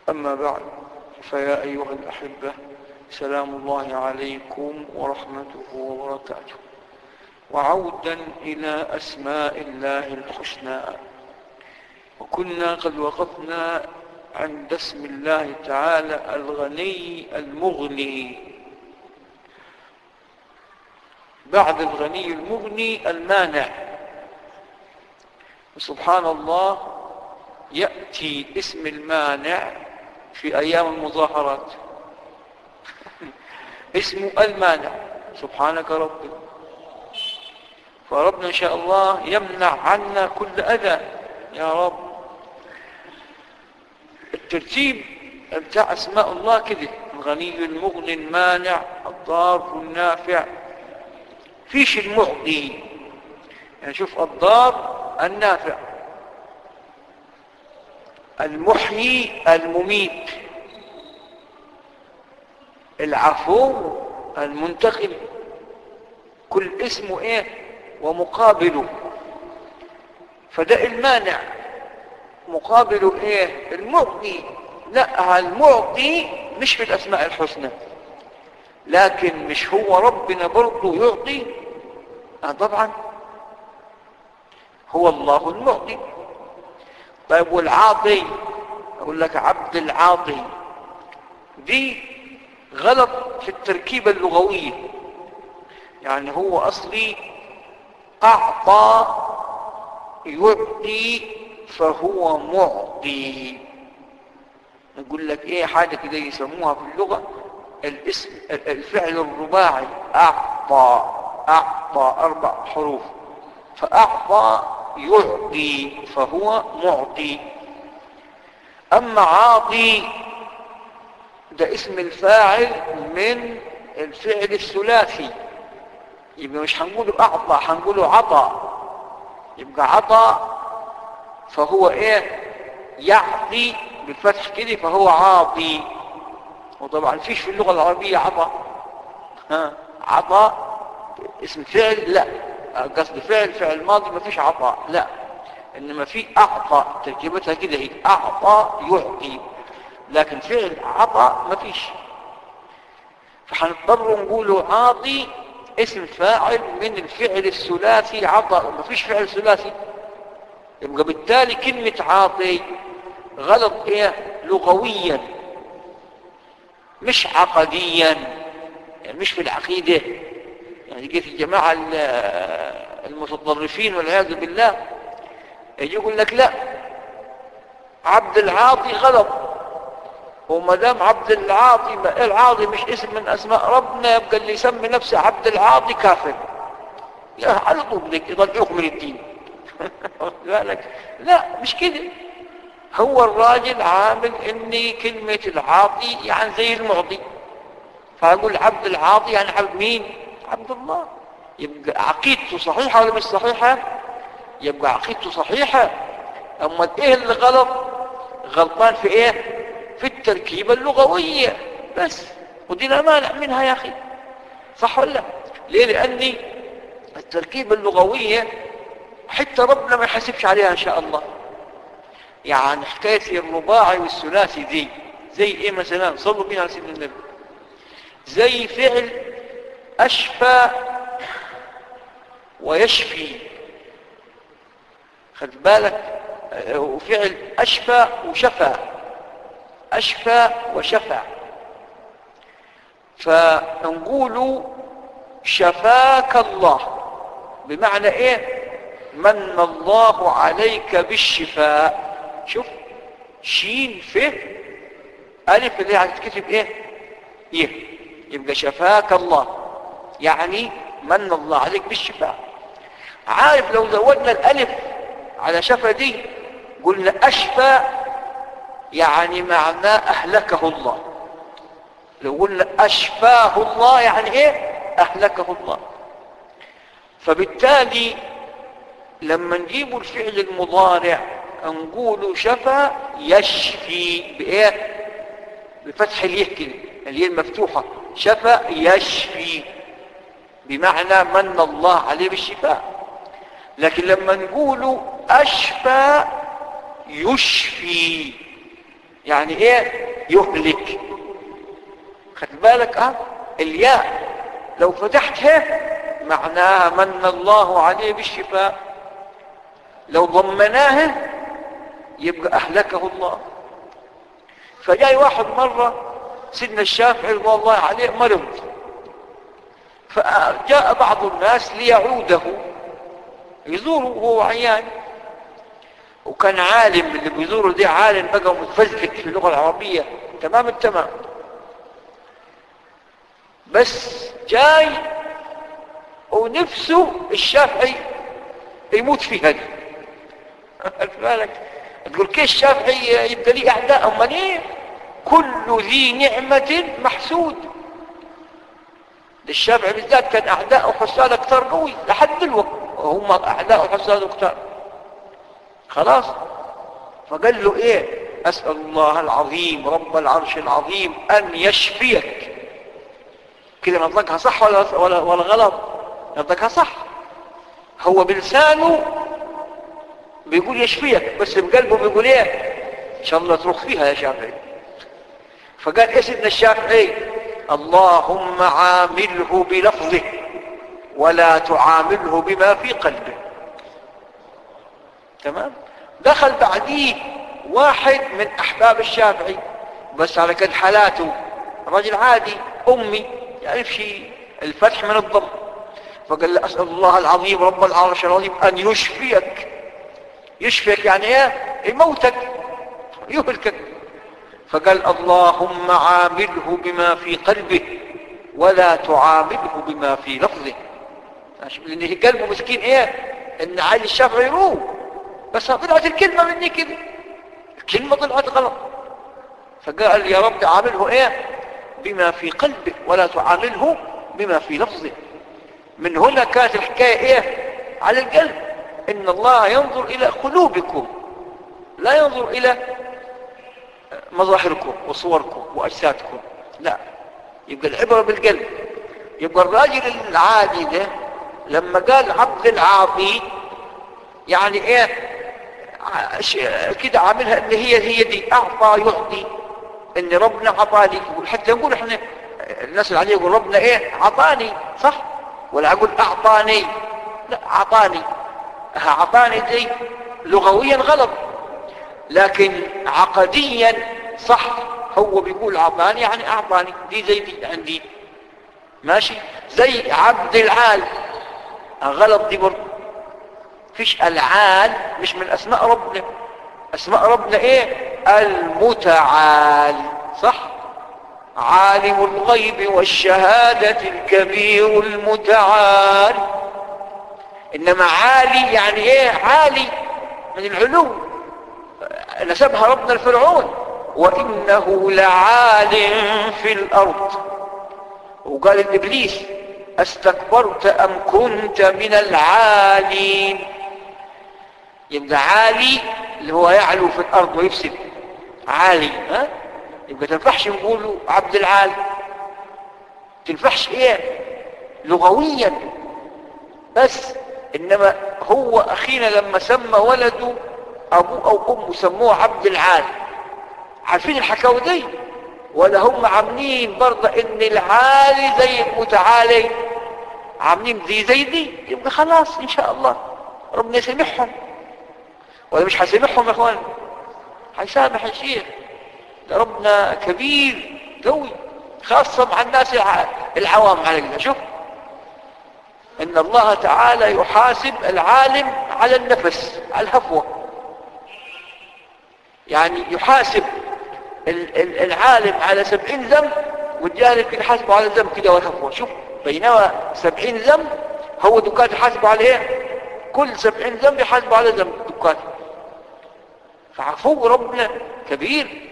أما بعد، فيا أيها الأحبة، سلام الله عليكم ورحمته وبركاته. وعودا إلى أسماء الله الحسنى، وكنا قد وقفنا عند اسم الله تعالى الغني المغني. بعد الغني المغني المانع. وسبحان الله يأتي اسم المانع في أيام المظاهرات اسمه المانع. سبحانك ربي. فربنا إن شاء الله يمنع عنا كل أذى يا رب. الترتيب بتاع أسماء الله كده: الغني المغني المانع الضار النافع. فيش المعطي، يعني شوف: الضار النافع، المحيي المميت، العفو المنتقم. كل اسمه ايه ومقابله. فده المانع، مقابله ايه؟ المعطي. لا، المعطي مش في الاسماء الحسنى، لكن مش هو ربنا برضه يعطي؟ طبعا هو الله المعطي. طيب والعاطي؟ اقول لك عبد العاطي. دي غلط في التركيبة اللغوية. يعني هو اصلي اعطى يعطي، فهو معطي. نقول لك ايه حاجة كده يسموها في اللغة الاسم الفعل الرباعي: اعطى. اعطى 4 حروف، فاعطى يعطي فهو معطي. اما عاطي ده اسم الفاعل من الفعل الثلاثي، يبقى مش هنقوله اعطى، هنقوله عطى. يبقى عطى فهو ايه؟ يعطي بالفتح كده، فهو عاطي. وطبعا فيش في اللغة العربية عطى. عطى اسم فعل، لا قصد فعل ماضي، ما فيش عطاء، لا. انما في اعطى، تركيبتها كده هي اعطى يعطي، لكن فعل عطى ما فيش. فحنضطر نقوله عاطي اسم فاعل من الفعل الثلاثي عطى، ما فيش فعل ثلاثي. يبقى بالتالي كلمة عاطي غلط ايه؟ لغويا، مش عقديا، يعني مش في العقيدة. يعني جه في الجماعة المتطرفين والعياذ بالله يجي يقول لك لا، عبد العاطي غلط، وما دام عبد العاطي، العاطي مش اسم من اسماء ربنا، يبقى اللي يسمي نفسه عبد العاطي كافر. يا على طول بدك يضيعوك من الدين. بالك؟ لا، مش كده. هو الراجل عامل ان كلمة العاطي يعني زي المعطي، فاقول عبد العاطي يعني عبد مين؟ عبد الله. يبقى عقيدته صحيحة ولا مش صحيحة؟ يبقى عقيدته صحيحة. اما ايه اللي غلط؟ غلطان في ايه؟ في التركيبة اللغوية بس، ودي لا مانع منها يا اخي، صح ولا؟ ليه؟ لاني التركيبة اللغوية حتى ربنا ما يحاسبش عليها ان شاء الله. يعني حكاية الرباعي والثلاثي دي زي ايه مثلا؟ صلوا بينا على سيدنا النبي. زي فعل أشفى ويشفي، خد بالك؟ وفعل أشفى وشفى، أشفى وشفى. فنقول شفاك الله، بمعنى إيه؟ من الله عليك بالشفاء. شوف، شين ف ألف اللي هتتكتب إيه؟ إيه؟ يبقى شفاك الله يعني من الله عليك بالشفاء. عارف لو زودنا الالف على شفا دي قلنا اشفى، يعني معناه اهلكه الله. لو قلنا اشفاه الله يعني ايه؟ اهلكه الله. فبالتالي لما نجيب الفعل المضارع نقول شفى يشفي بايه؟ بفتح الياء كده، الياء المفتوحه. شفى يشفي بمعنى من الله عليه بالشفاء. لكن لما نقول أشفى يشفي يعني ايه يهلك. خد بالك الياء لو فتحتها معناها من الله عليه بالشفاء، لو ضمناها يبقى أهلكه الله. فجاي واحد مرة سيدنا الشافعي رضي الله عليه مرض، فجاء بعض الناس ليعوده يزوره وهو عيان، وكان عالم اللي بيزوره ده عالم بقى متفزلك في اللغة العربية تمام التمام، بس جاي ونفسه الشافعي يموت فيها دي. بالك تقول كيف الشافعي يبقى لي اعداء؟ امال ايه؟ كل ذي نعمة محسود. الشافعي بالذات كان اعداء وحساد اكثر قوي لحد الوقت، وهم اعداء وحساد اكثر. خلاص فقال له ايه؟ اسأل الله العظيم رب العرش العظيم ان يشفيك. كده نطلقها صح ولا غلط؟ نطلقها صح. هو بلسانه بيقول يشفيك، بس بقلبه بيقول ايه؟ ان شاء الله تروح فيها يا شافعي. فقال ايه سيدنا الشافعي؟ اللهم عامله بلفظه ولا تعامله بما في قلبه. تمام. دخل بعديه واحد من احباب الشافعي، بس على كد حالاته رجل عادي امي يعرف شيء الفتح من الضم، فقال له اسال الله العظيم رب العرش العظيم ان يشفيك. يشفيك يعني ايه؟ يموتك يهلكك. فقال اللهم عامله بما في قلبه ولا تعامله بما في لفظه. لان قلبه مسكين ايه؟ ان عايز الشافعي يروح، بس طلعت الكلمه مني كده، الكلمه طلعت غلط. فقال يا رب عامله ايه؟ بما في قلبه ولا تعامله بما في لفظه. من هنا كانت الحكايه ايه؟ على القلب. ان الله ينظر الى قلوبكم لا ينظر الى مظاهركم وصوركم واجسادكم، لا، يبقى العبره بالقلب. يبقى الراجل العادي ده لما قال عبد العاطي يعني ايه؟ كده عاملها ان هي دي اعطى يعطي، ان ربنا عطاني. حتى نقول احنا الناس اللي عليه يقول ربنا ايه؟ عطاني، صح؟ ولا اقول اعطاني؟ لا، عطاني. عطاني دي لغويا غلط، لكن عقديا صح. هو بيقول عطاني يعني اعطاني، دي زي دي عندي ماشي. زي عبد العال غلط دي برضه. فيش العال مش من اسماء ربنا. اسماء ربنا ايه؟ المتعال، صح؟ عالم الغيب والشهادة الكبير المتعال. انما عالي يعني ايه؟ عالي من العلو، نسبها ربنا الفرعون وانه لعال في الارض. وقال لابليس استكبرت ام كنت من العالين. يبقى عالي اللي هو يعلو في الارض ويفسد، عالي. يبقى تنفحش نقوله عبد العال، تنفحش ايه لغويا بس. انما هو اخينا لما سمى ولده ابوه او امه سموه عبد العال، عارفين الحكاوي دي؟ ولا هم عاملين برضه ان العالي زي المتعالي، عاملين دي زي دي؟ يبقى خلاص ان شاء الله ربنا يسامحهم. ولا مش هيسامحهم يا اخوان؟ هيسامح الشيخ، ده ربنا كبير قوي، خاصة مع الناس العوام على كده. شوف ان الله تعالى يحاسب العالم على النفس، على الهفوة، يعني يحاسب العالم على 70 ذنب والجاهل يمكن يحاسبه على ذنب كده والهفوة. شوف، بينما 70 ذنب هو دكات يحاسبه على ايه؟ كل 70 ذنب يحاسبه على ذنب دكات. فعفو ربنا كبير.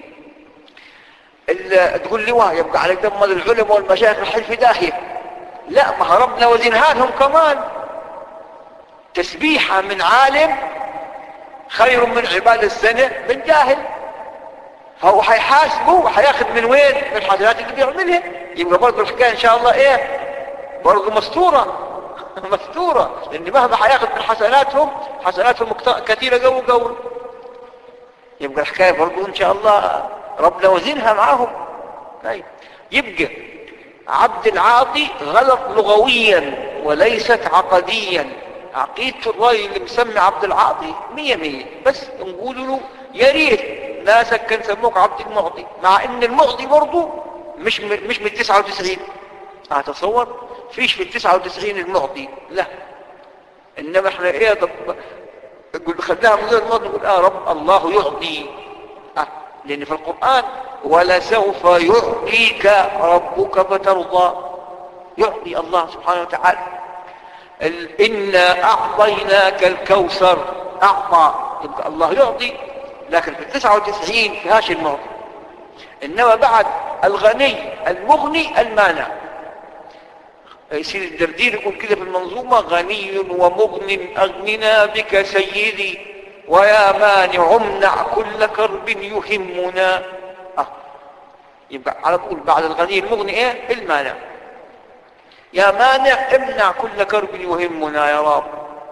تقول لي واه يبقى عليك دم العلماء والمشايخ الحل في داهية. لا، ما ربنا وزنها لهم كمان. تسبيحة من عالم خير من عباد السنة من جاهل. فهو هيحاسبه وهياخد من وين؟ من الحاجات اللي بيعملها. يبقى برضه الحكاية ان شاء الله ايه؟ برضه مستورة مستورة، لان مهما هياخد من حسناتهم كثيرة قوي. يبقى الحكاية برضه ان شاء الله ربنا وزنها معاهم. طيب يبقى عبد العاطي غلط لغويا وليست عقديا. عقيدة الراي اللي مسمي عبد العاطي 100 بس نقول له يا ريت ناسك كان سموك عبد المعطي، مع ان المعطي برضه مش من 99. هتصور فيش في 99 المعطي، لا. انما احنا ايه نقول خدناها من غير الماضي، نقول رب الله يعطي. لان في القرآن ولسوف يعطيك ربك فترضى. يعطي الله سبحانه وتعالى. إنا أعطيناك الكوثر، أعطى، يبقى الله يعطي. لكن في 99 فيهاش المعطي. إنما بعد الغني المغني المانع. يصير الدردير يقول كده في المنظومة: غني ومغن أغننا بك سيدي، ويا مانع امنع كل كرب يهمنا. يبقى على طول بعد الغني المغني ايه؟ المانع. يا مانع امنع كل كرب يهمنا يا رب.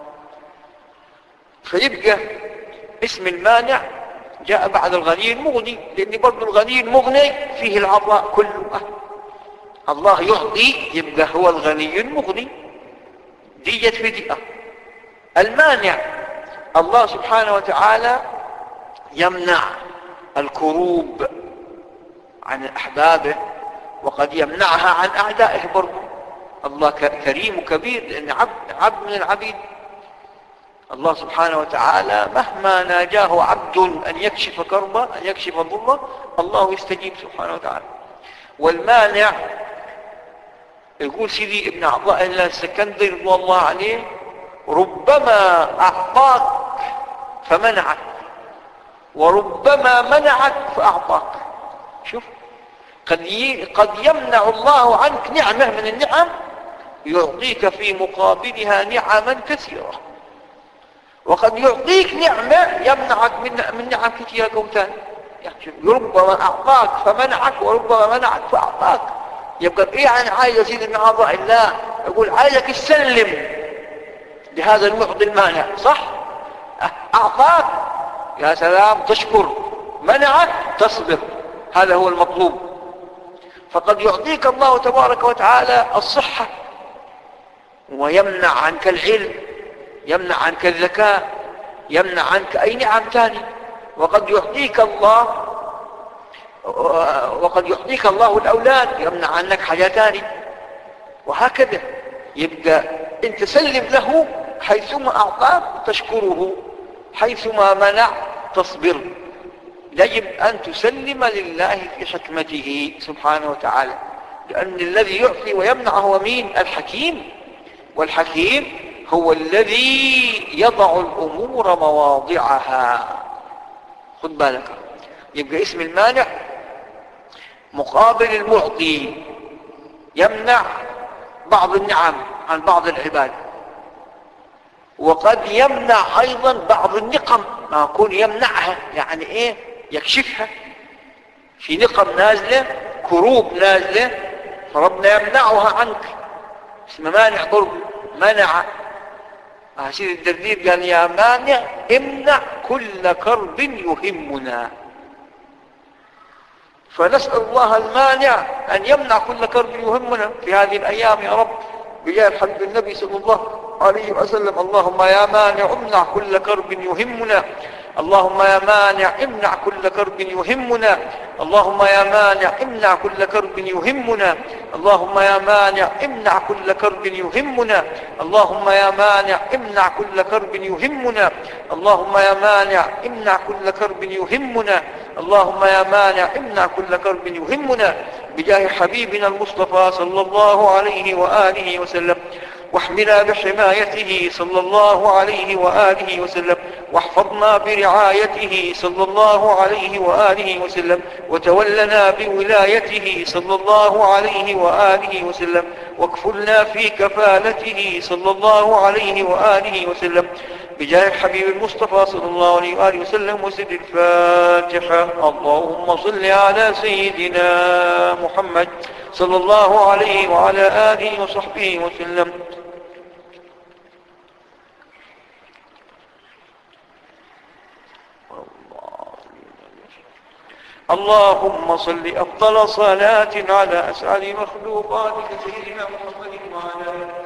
فيبقى اسم المانع جاء بعد الغني المغني، لان برضه الغني المغني فيه العطاء كله. الله يعطي يبقى هو الغني المغني. دي جت في دي. المانع الله سبحانه وتعالى يمنع الكروب عن أحبابه، وقد يمنعها عن أعدائه برضه. الله كريم وكبير، لأن عبد من العبيد. الله سبحانه وتعالى مهما ناجاه عبد أن يكشف كربه، أن يكشف ضره، الله يستجيب سبحانه وتعالى. والمانع يقول سيدي ابن عطاء الله السكندري رضي الله عليه: ربما أعطاك فمنعك، وربما منعك فأعطاك. شوف، قد يمنع الله عنك نعمة من النعم يعطيك في مقابلها نعما كثيرة، وقد يعطيك نعمة يمنعك من نعم كثيرة كوتان. يعني ربما أعطاك فمنعك، وربما منعك فأعطاك. يبقى إيه يعني عايز يزيد من أعضاء الله؟ يقول عايزك تسلم لهذا المعطي المانع، صح؟ أعطاك يا سلام تشكر، منعك تصبر، هذا هو المطلوب. فقد يعطيك الله تبارك وتعالى الصحة ويمنع عنك العلم، يمنع عنك الذكاء، يمنع عنك أي نعم تاني. وقد يعطيك الله الأولاد، يمنع عنك حاجة تاني، وهكذا. يبقى انت سلم له، حيثما أعطاك تشكره، حيثما منع تصبر. يجب أن تسلم لله في حكمته سبحانه وتعالى، لأن الذي يعطي ويمنع هو مين؟ الحكيم. والحكيم هو الذي يضع الأمور مواضعها. خد بالك، يبقى اسم المانع مقابل المعطي، يمنع بعض النعم عن بعض العباد، وقد يمنع أيضا بعض النقم. ما يكون يمنعها يعني إيه؟ يكشفها. في نقم نازلة، كروب نازلة، فربنا يمنعها عنك، اسمه مانع قرب، منع. سيد الدردير قال: يا مانع امنع كل كرب يهمنا. فنسأل الله المانع أن يمنع كل كرب يهمنا في هذه الأيام يا رب، بجاه الحبيب النبي صلى الله عليه وسلم. اللهم يا مانع امنع كل كرب يهمنا، اللهم يا مانع امنع كل كرب يهمنا، اللهم يا مانع امنع كل كرب يهمنا، اللهم يا مانع امنع كل كرب يهمنا، اللهم يا مانع امنع كل كرب يهمنا، اللهم يا مانع امنع كل كرب يهمنا، اللهم يا مانع امنع كل كرب يهمنا، بجاه حبيبنا المصطفى صلى الله عليه وآله وسلم. واحمنا بحمايته صلى الله عليه وآله وسلم، واحفظنا برعايته صلى الله عليه وآله وسلم، وتولنا بولايته صلى الله عليه وآله وسلم، واكفلنا في كفالته صلى الله عليه وآله وسلم، بجاه الحبيب المصطفى صلى الله عليه وآله وسلم. وسر الفاتحة. اللهم صل على سيدنا محمد صلى الله عليه وعلى آله وصحبه وسلم. اللهم صل أفضل صلاة على أسعد مخلوقاتك سيدنا محمد وعلى آله